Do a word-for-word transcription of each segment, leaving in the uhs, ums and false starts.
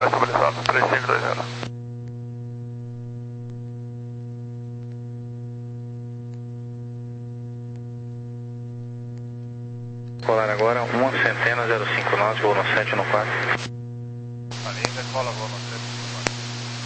Estabilizado, três cinco dois zero. Colar agora, uma centena, zero cinco nove, voo no sete no quatro. Ali, decola, voo no sete no quatro.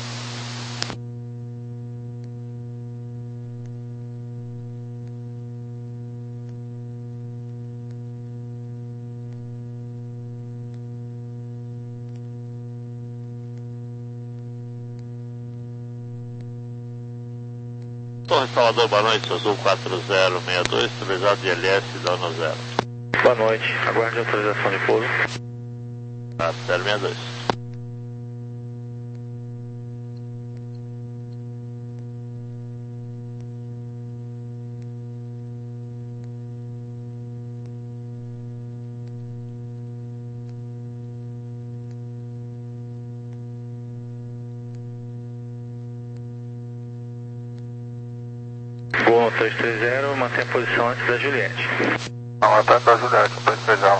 Torre Salvador, boa noite, Azul quatro zero seis dois, estabilizado de L S, dano zero. Boa noite, aguarde autorização de pouso. Ah, zero seis dois. Voo no três três zero, mantém a posição antes da Juliette. Não, até da Juliette, três três zero.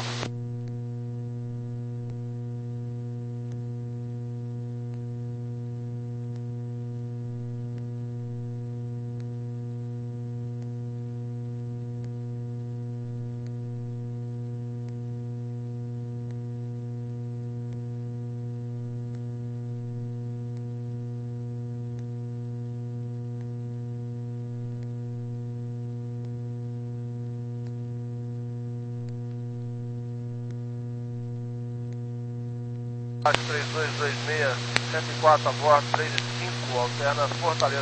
três dois dois seis, cento e quatro a bordo, três e cinco, alterna Fortaleza.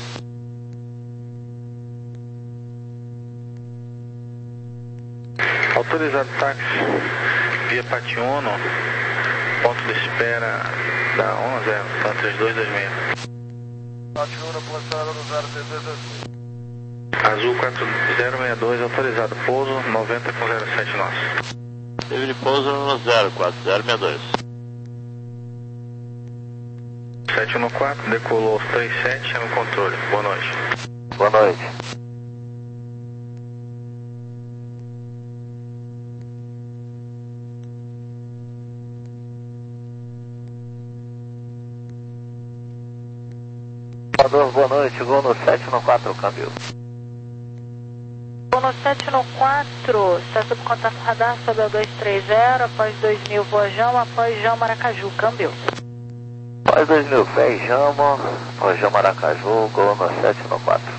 Autorizado táxi via Pationo, ponto de espera da um zero, tá três dois dois seis. Pationo, posicionado no zero três dois dois seis. Azul quatro zero seis dois, autorizado pouso, noventa com zero sete nosso. Teve de pouso no zero quatro zero seis dois. sete no quatro, decolou os três sete, é no controle. Boa noite. Boa noite. Boa noite, vou no sete no quatro, câmbio. Vou no sete no quatro, está sob contato radar, sobe ao dois três zero, após dois mil, Voa Jama, após Jama Maracaju, câmbio. Após dois mil, Fé Jama, após Jama Maracaju, gol no sete no quatro.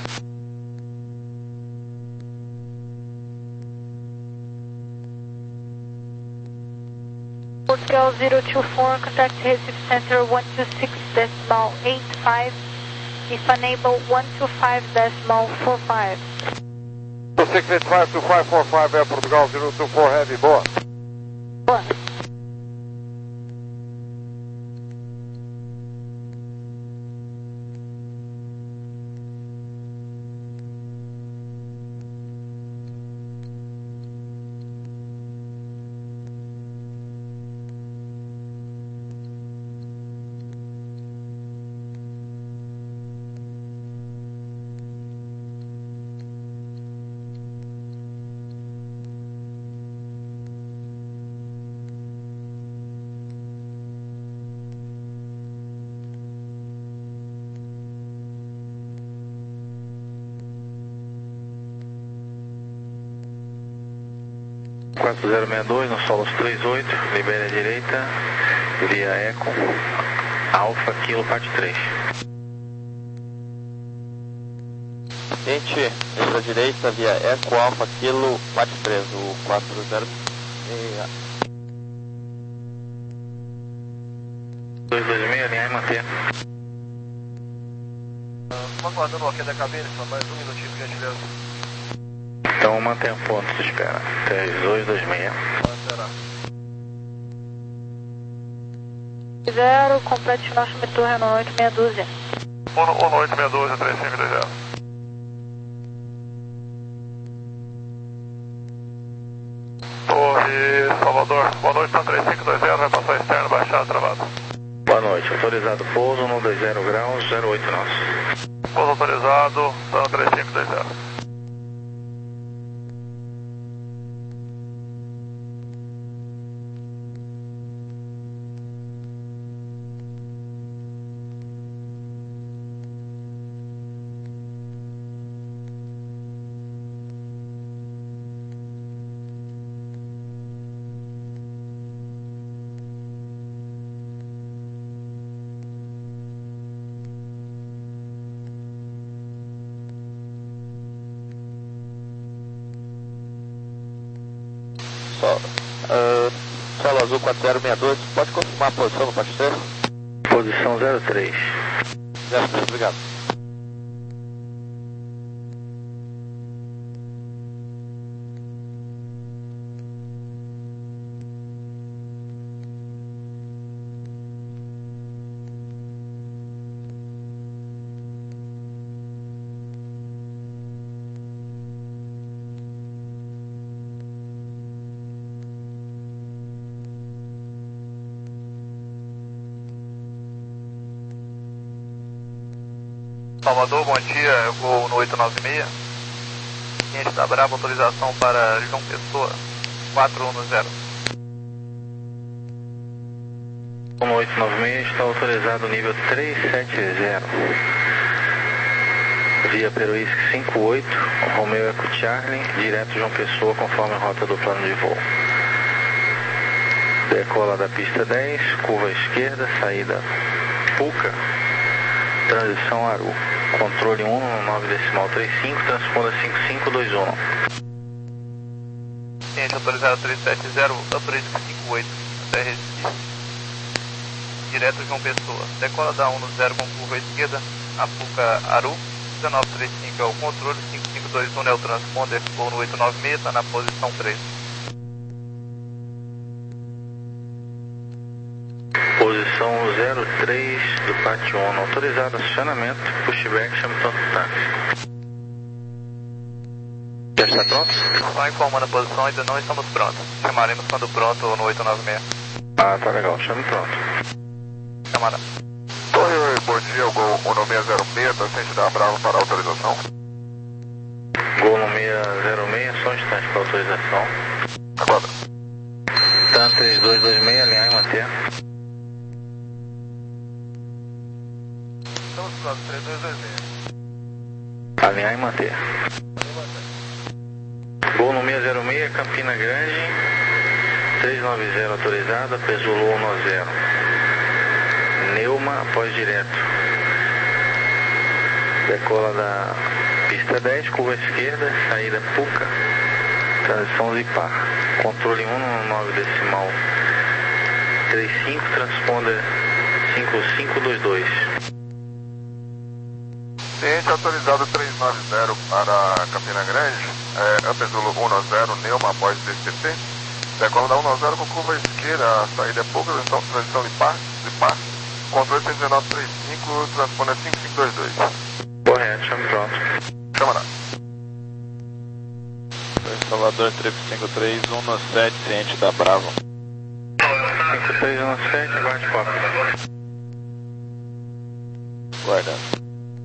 Hotel zero two four, contact Recife Center one two six decimal eight five, if unable one two five decimal four five. two six eight five two five four five, é Portugal zero two four Heavy, boa. Boa. quatro zero seis dois, no solo três oito, libere a direita, via Eco, Alfa, Kilo, parte três. Gente, entra direita via Eco Alfa Kilo, parte três, o quatro zero seis. dois dois seis, alinhar e manter. Estamos aguardando o ok da cabine, só mais um minutinho, por gentileza. Então mantenha ponto de espera. três dois dois seis. Será? Zero, complete nosso torre no oito seis dúzia. um oito seis dois, três cinco dois zero. Torre Salvador, boa noite, tá três cinco dois zero, vai passar externo, baixado, travado. Boa noite, autorizado pouso, no dois zero graus, zero oito nosso. Pouso autorizado, tá três cinco dois zero. Sol, uh, Solo Azul quatro zero seis dois, pode confirmar a posição no Pátio três? Posição zero três. zero três, obrigado. Salvador, bom dia, eu vou no oito nove seis. Cliente da Brava, autorização para João Pessoa, quatro um zero. No oito nove seis está autorizado nível três sete zero. Via Peruísque cinco oito, Romeo Eco Charlie, direto João Pessoa, conforme a rota do plano de voo. Decola da pista dez, curva esquerda, saída Puca, transição Aru. Controle um no nove decimal trinta e cinco, transponda cinco cinco dois um. Cliente autorizado três sete zero, upgrade cinco oito, até Recife. Direto João Pessoa. Decola da um zero com curva esquerda, Apuca Aru. dezenove trinta e cinco é o controle, cinco cinco dois um é o transponder, voo no oito nove seis, está na posição três. Posição zero três do Pátio um, autorizado acionamento, pushback, chame tanto táxi. Já está pronto? Só informando a posição, ainda não estamos prontos. Chamaremos quando pronto no oito nove seis. Ah, tá legal, chame pronto. Chamada. Torre, bom dia, o Gol um seis zero seis, da frente da Brava para autorização. Gol no seis zero seis, só um instante para autorização. Aguarda. TAN três dois dois seis, alinhar e manter. Estamos prontos, três dois dois seis. Alinhar e manter. Gol no seis zero seis, Campina Grande, três nove zero autorizada, Pesulou um zero. Neuma, após direto. Decola da pista dez, curva esquerda, saída Puca, transição Zipar. Controle um no nove decimal trinta e cinco, transponder cinco cinco dois dois. Cliente autorizado três nove zero para Campina Grande, é, Ampezulo um zero, Neuma após D C T. Decola da um zero com curva esquerda, a saída é pouca, transição, transição de par, de par. Controle cento e dezenove trinta e cinco, transponder cinco cinco dois dois. Correto, chame pronto. Chama lá. Salvador três cinco três um sete, ciente da Brava. cinco três um sete, aguarde foco. Guardando.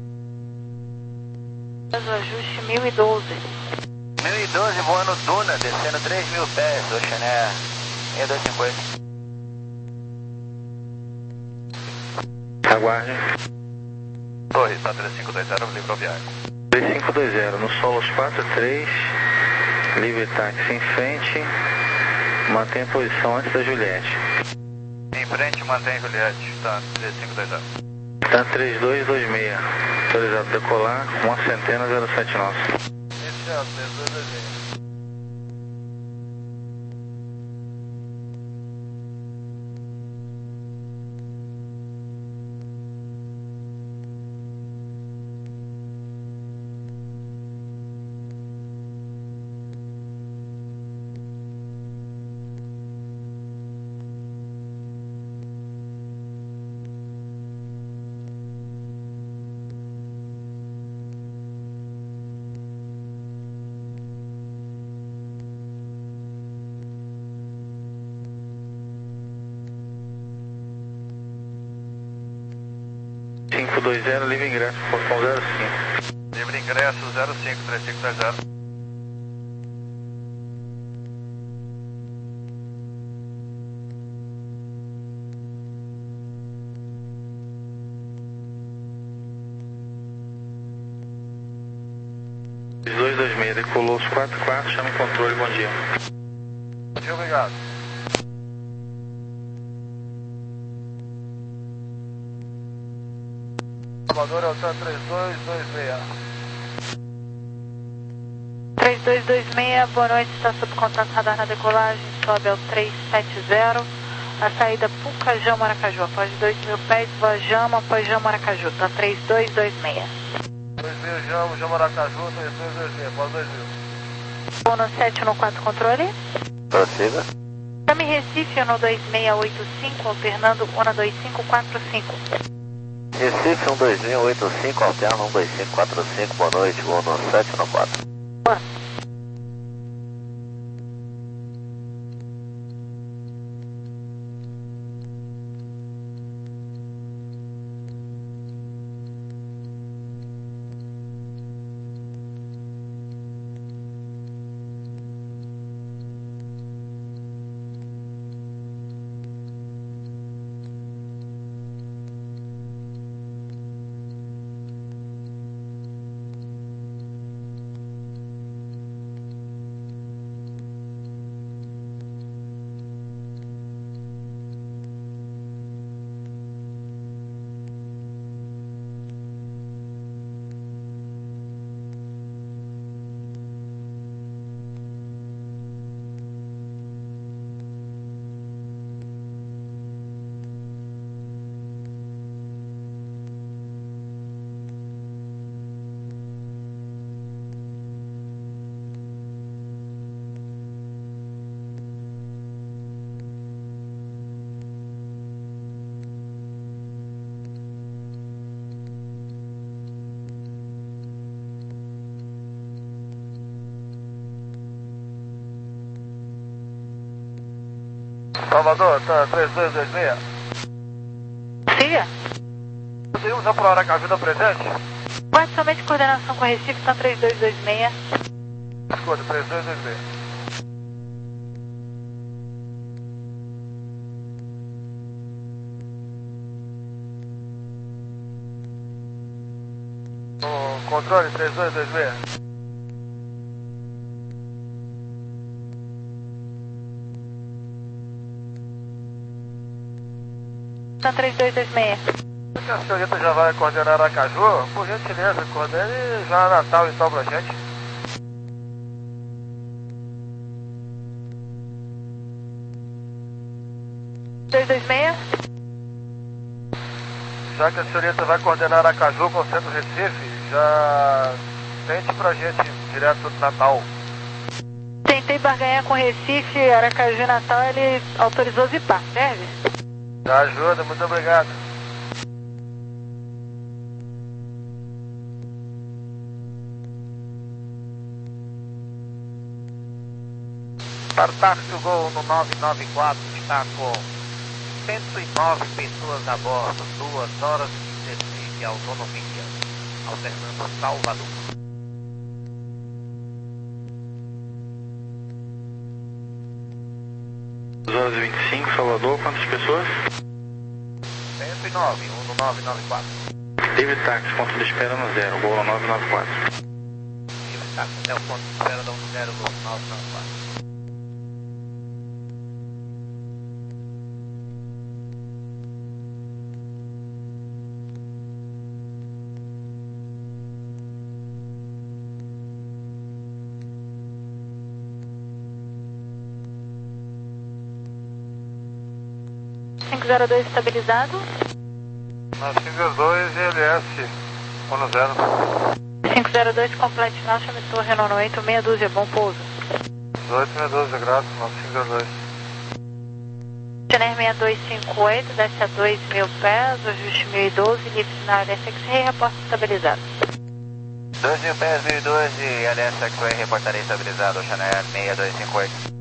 Ajuste mil e doze. mil e doze voando Duna, descendo três mil pés, Oceané seis dois cinco oito. Aguarde. Torre, está três cinco dois zero, livre viagem. três cinco dois zero, no Solos quatro três, livre táxi em frente, mantém a posição antes da Juliette. Em frente, mantém Juliette, está três cinco dois zero. TAN três dois dois seis, autorizado decolar, uma centena zero sete nove. Esse é o três dois dois seis. cinco dois zero, livre ingresso, portão zero cinco. Livre ingresso zero cinco três cinco dois zero. dois dois seis, decolou os quatro quatro, chama o controle, bom dia. Bom dia, obrigado. Salvador, é o TAN três dois dois seis. três dois dois seis, boa noite, está sob contato radar na decolagem, sobe ao três sete zero, a saída Pucajão Maracaju, após dois mil pés, voa Jama, após Jama Maracaju, tá três dois dois seis. dois mil Jama, Jama Maracaju, três dois dois seis, após dois mil. Uno sete um quatro, controle. Prossiga. Chame Recife, Uno dois seis oito cinco, alternando Uno dois cinco quatro cinco. Recife um dois seis oito cinco, alterna um dois cinco quatro cinco, boa noite, Uno sete um quatro. Boa. Salvador, tá três dois dois seis. Siga. Conseguimos já para Aracaju da presente? Guarde somente coordenação com Recife, tá três dois dois seis. Escuta, três dois dois seis. O controle três dois dois seis. Tá três dois dois seis. A senhorita já vai coordenar Aracaju, por gentileza, coordene já Natal então pra gente. dois dois seis. Já que a senhorita vai coordenar Aracaju com o Centro Recife, já tente pra gente direto do Natal. Tentei barganhar com Recife, Aracaju e Natal, ele autorizou zipar, serve? Já ajuda, muito obrigado. Tartáxio Gol no nove nove quatro está com cento e nove pessoas a bordo, duas horas e dezesseis de autonomia, alternando Salvador. duas horas e vinte e cinco, Salvador, quantas pessoas? cento e nove, um no nove nove quatro. Livre táxi, ponto de espera no zero, voo nove nove quatro. Livre táxi até o ponto de espera da um zero nove nove quatro. cinco zero dois estabilizado. Na cinco zero dois, L S, um zero. cinco zero dois complete final, chame torre nono oito, meia dúzia, bom pouso. dezoito, meia dúzia, graças, na cinco zero dois. Channel seis dois cinco oito, desce a dois mil pés, ajuste mil e doze, livre sinal L S X-Ray, reporte estabilizado. dois mil pés, mil e doze, L S X-Ray, reportaria estabilizado, Channel seis dois cinco oito.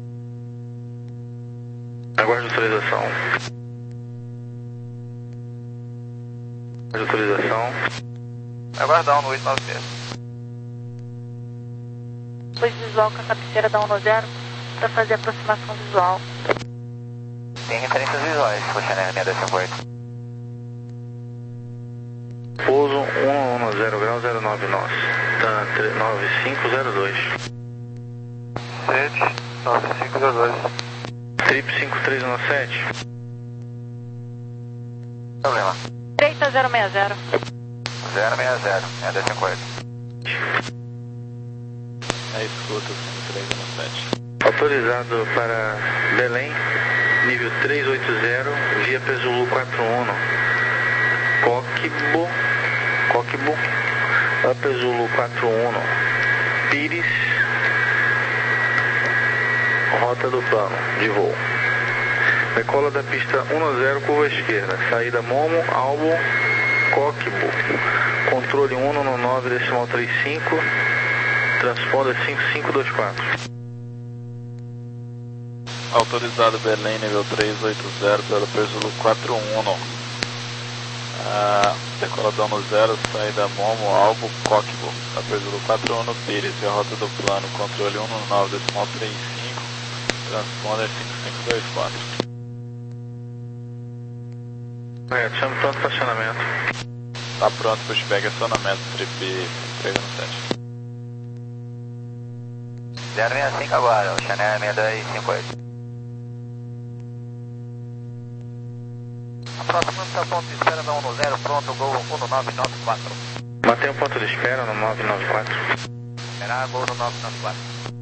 Aguarde autorização. Aguarde autorização. Aguardar um oito nove seis. Depois visual com a cabeceira da um zero para fazer aproximação visual. Tem referências visuais, o Channel seis dois cinco oito. Pouso um zero grau zero nove nós. Tá, nove cinco zero dois. sete, nove cinco zero dois. Trip cinco três um sete. Problema. três zero seis zero. zero seis zero, seis dois cinco oito. É escuta, cinco três um sete. Autorizado para Belém, nível trezentos e oitenta, via Pesulu quatro um. Coquimbo, Coquimbo, Upper Zulu quatro um, Pires, rota do plano de voo. Decola da pista um zero, curva esquerda, saída Momo, Albo, Coquimbo, controle um no nove decimal trinta e cinco, transponder cinco cinco dois quatro. Autorizado Belém, nível trezentos e oitenta, pelo Pesulu quatro um. Ah, decola dono zero, saída Momo, Albo, Coquimbo, Pesulu quatro um, Pires, e a rota do plano, controle um no nove decimal trinta e cinco, transponder cinco cinco dois quatro. É, chama pronto para acionamento. Tá pronto, pushback, acionamento, trip três um sete. zero seis cinco agora, o Chanel seis dois cinco oito. Aproximando-se ao ponto de espera da um zero, pronto, Gol um nove nove quatro. Mantém o ponto de espera no nove nove quatro. Esperar, Gol no nove nove quatro.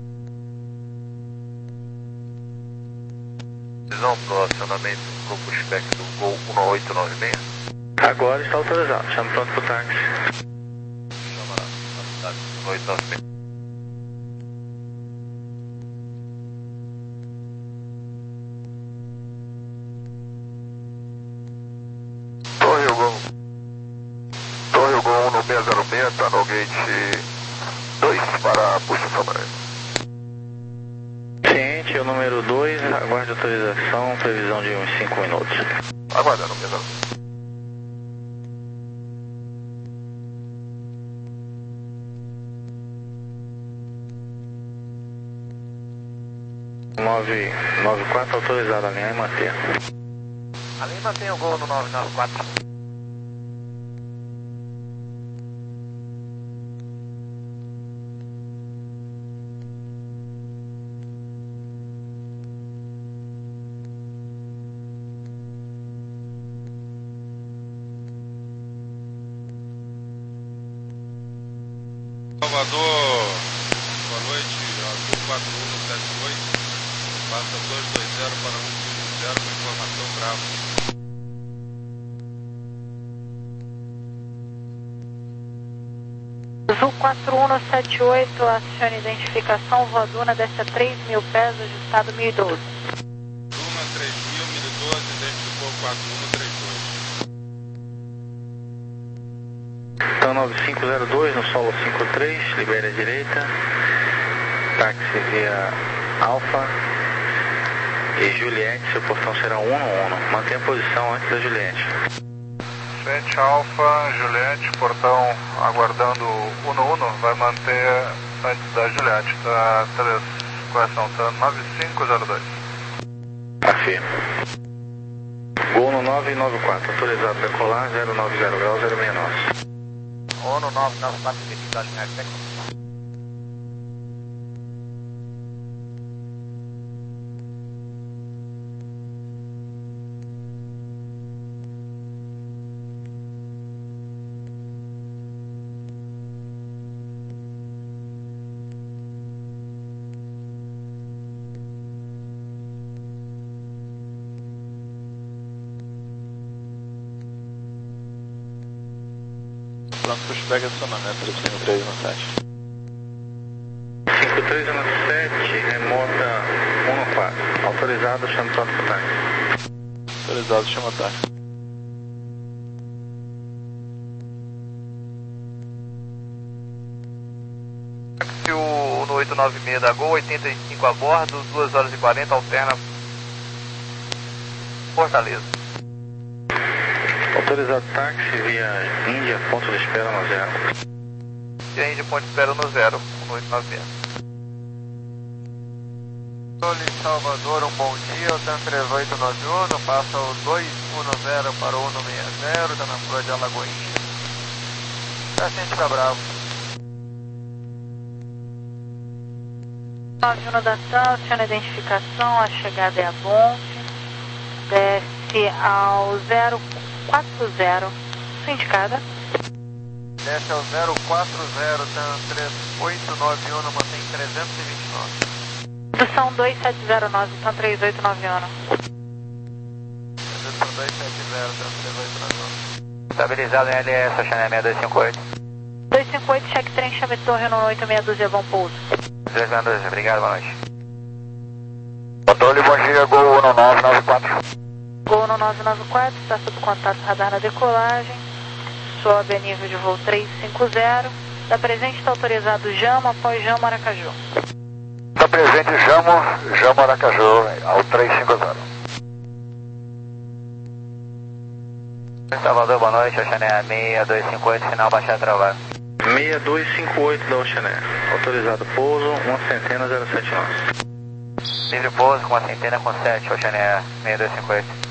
Visão pro acionamento pro pushback do Gol um oito nove seis. Agora está autorizado, chama pronto para o táxi. Chama lá, táxi um oito nove seis. Torre Gol. Torre Gol um no seis zero seis, está no gate dois para puxa Samurai. Ciente, é o número dois, aguarde autorização, previsão de uns cinco minutos. Aguardando, seis zero seis. nove nove quatro autorizado, alinhar e manter. Ali mantém o Gol no nove nove quatro. Salvador, boa noite, Azul quatro um sete oito, passa dois dois zero para um cinco zero com informação Bravo. Azul quatro um sete oito, acione identificação, voa Duna, desce a três mil pés, ajustado mil e doze. Duna três mil, mil e doze, identificou quatro um três dois. Então nove cinco zero dois no solo cinco três, libere a direita, táxi via Alfa e Juliette, seu portão será um no um, mantenha a posição antes da Juliette. Frente Alfa, Juliette, portão aguardando um no um, vai manter antes da Juliette, tá, três, correção, tá nove cinco zero dois. Afirma. Gol no nove nove quatro, autorizado decolar, zero nove zero grau, zero seis nove. ONU nove nove quatro, pedido alinhar técnico. Pronto, pushback, acionamento, trip cinco três um sete. cinco três um sete, remota um no quatro, autorizado, chama pronto para o táxi. Autorizado, chama táxi. Táxi o no oito nove seis da Gol, oitenta e cinco a bordo, duas horas e quarenta, alterna Fortaleza. Autorizado táxi via Índia, ponto de espera no zero. E a Índia ponto de espera no zero, no oito nove seis. Olhe Salvador, um bom dia, o TAM três oito nove um, passa o dois um zero para o um seis zero, está na Flor de Alagoinha. Paciente para Bravo. nove um da TAM, aciona a identificação, a chegada é a Bonf, desce ao zero quatro zero, sua indicada. Desce ao zero quatro zero, TAM três oito nove um, mantém trezentos e vinte e nove. Redução dois sete zero nove, TAM três oito nove um. Redução dois sete zero, TAM três oito nove um. Estabilizado em L S, Oceané seis dois cinco oito. dois cinco oito, check trem, chame torre no oito seis dois, bom pouso. três seis dois, obrigado, boa noite. Controle, bom dia, Gol um nove nove quatro. Gol no nove nove quatro, está sob contato radar na decolagem. Sobe a nível de voo três cinco zero. Da presente está autorizado Jamo após Jamo Aracaju. Está presente Jamo, Jamo Aracaju, ao três cinco zero. Salvador, boa noite, Oceané seis dois cinco oito, final baixar travado. seis dois cinco oito da Oceané, autorizado pouso, uma centena zero sete nove. Livre pouso com uma centena com sete, Oceané seis dois cinco oito.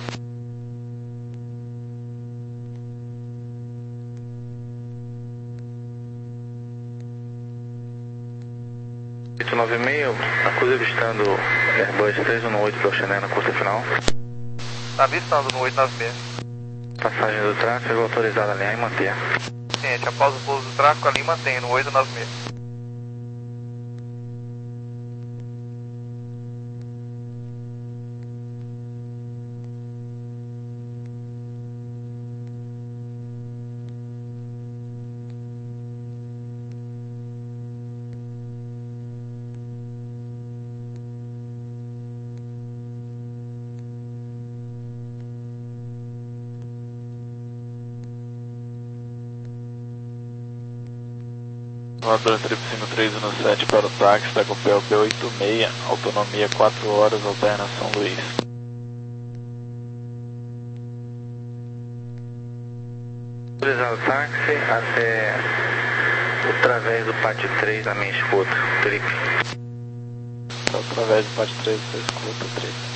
oito nove seis, acusa avistando Airbus três um oito da Oceané na curta final. Está avistando no oito nove seis. Passagem do tráfego autorizada a alinhar e manter. Gente, após o pouso do tráfego, ali mantém no oito nove seis. Salvador trip cinco três um sete para o táxi, está com o P L P oito seis, autonomia quatro horas, alterna São Luís. Autorizado táxi até o través do pátio três da minha escuta, trip. Então, através do pátio três, você escuta o trip.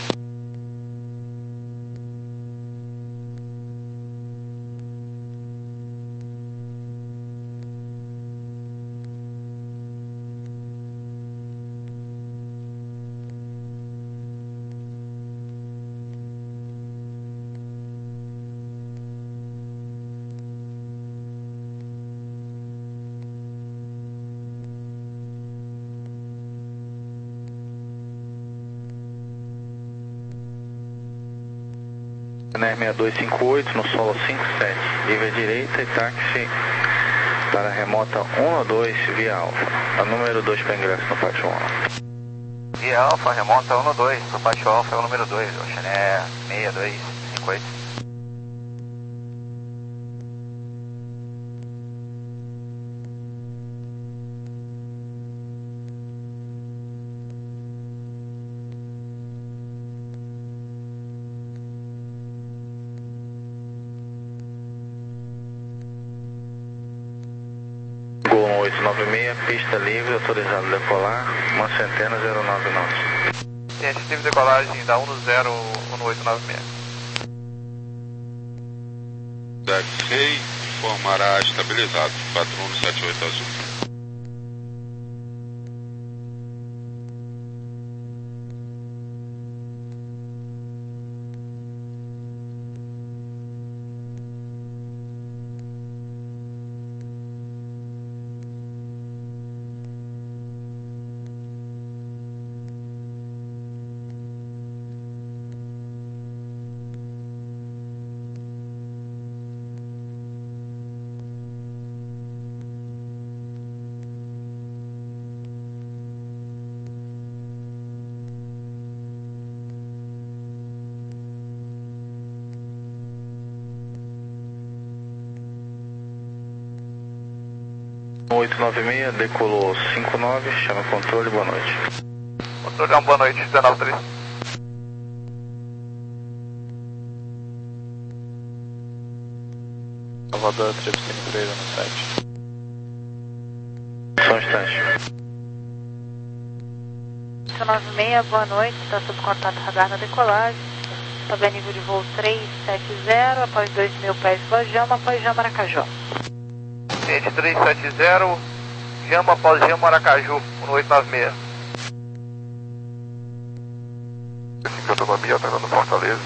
seis dois cinco oito no solo cinco sete, livre à direita e táxi para a remota um dois via Alfa, a número dois para ingresso no pátio um. Via Alfa, remota um dois, o pátio Alfa é o número dois, Oceané seis dois cinco oito. oito nove seis, pista livre, autorizado a decolar, uma centena zero nove nove. Gente, livre decolagem da um no zero no oito nove seis. Taxi informará estabilizado, quatro um sete oito azul. oito nove seis, decolou cinco nove, chama controle, boa noite. Controle, uma boa noite, dezenove três. Salvador trip cinco três um sete. Só um instante. oito nove seis, boa noite, está sob contato radar na decolagem. Sobe a nível de voo três sete zero, após dois mil pés para Jamo, após Jamo Aracaju. Gente, três sete zero, Jamo após Jamo Aracaju, no oito nove seis. Esse autonomia está dando Fortaleza.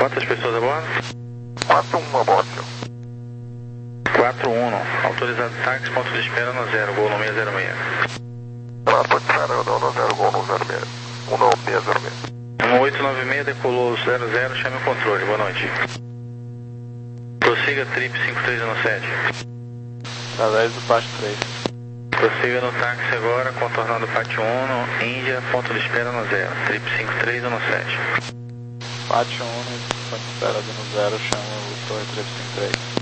Quantas pessoas a bordo? quatro um a bordo, senhor. quatro um, autorizado táxi, ponto de espera no zero, gol no seis zero seis. Ah, ponto de espera no zero, gol no zero seis. um no seis zero seis. um oito nove seis, decolou zero zero, chame o controle, boa noite. Prossiga trip cinco três um sete. Através do Pátio três. Prossiga no táxi agora, contornando Pátio um, Índia, ponto de espera no zero, trip cinco três um sete. Pátio um, ponto de espera no zero, chama o Torre três cinco três.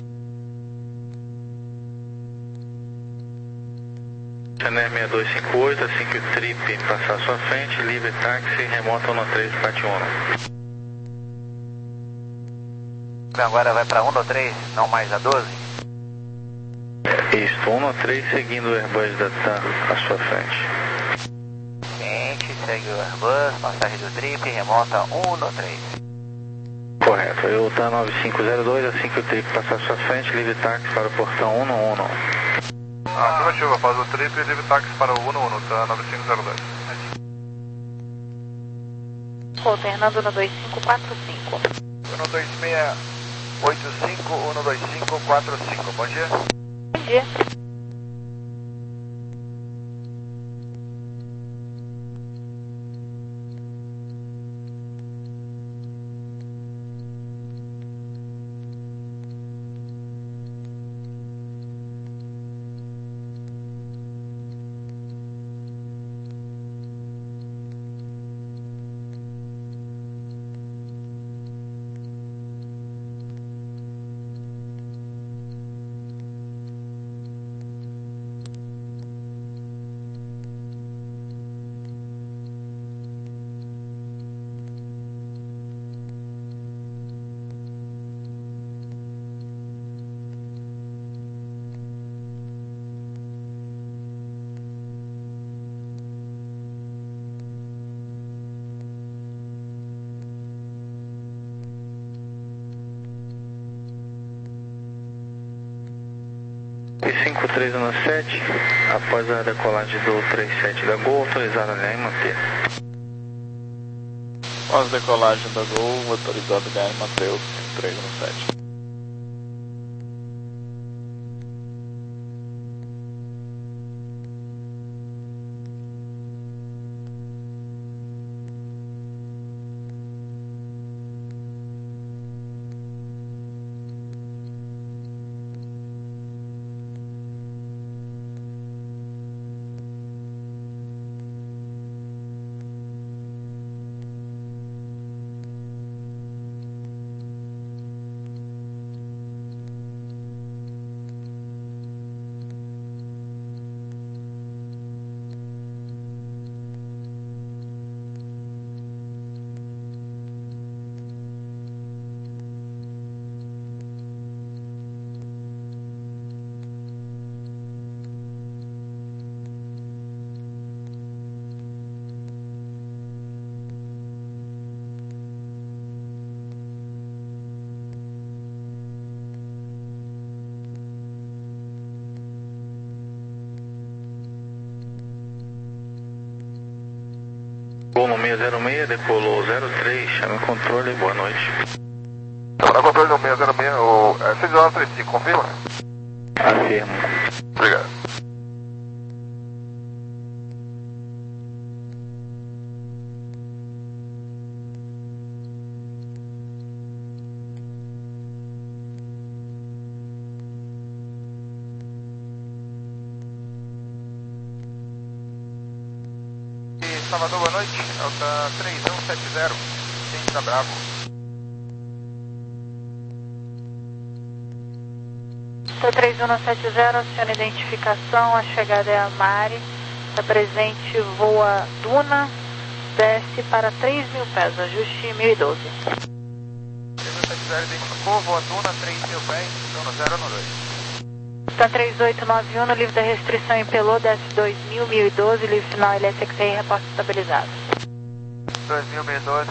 Channel seis dois cinco oito, assim que o trip passar à sua frente, livre táxi, remota um no três, Pátio um. Agora vai para um no três, não mais a doze? Isso, um no três seguindo o Airbus da TAM à sua frente. Gente, segue o Airbus, passagem do trip, remota um no três. Correto, eu TAM nove cinco zero dois, assim que o trip passar à sua frente, livre táxi para o portão um no um. Afirmativa, faz o trip e livre táxi para o um no um, tá nove cinco zero dois. Alternando no dois cinco quatro cinco. um dois seis oito cinco, um dois cinco quatro cinco, bom dia. Bom dia. cinco três um sete, após a decolagem do trinta e sete da Gol, autorizado a ganhar e manter. Após a decolagem da Gol, autorizado a ganhar e manter o cinco três um sete. Gol no seis zero seis, decolou zero três, chame o controle, boa noite. Para controle no seis zero seis, o é, seis nove três cinco, confirma? Afirmo. Obrigado. Salvador, boa noite. Alta três um sete zero, Centro Bravo. Alta três um sete zero, aciona identificação, a chegada é a Mari. Está presente, voa Duna, desce para três mil pés, ajuste mil e doze. três um sete zero, identificou, voa Duna, três mil pés, zona zero no dois. Está três oito nove um, no livro da restrição em Pelô, desce dois mil, mil e doze, livro final L S X R, reporte estabilizado. dois mil, mil e doze.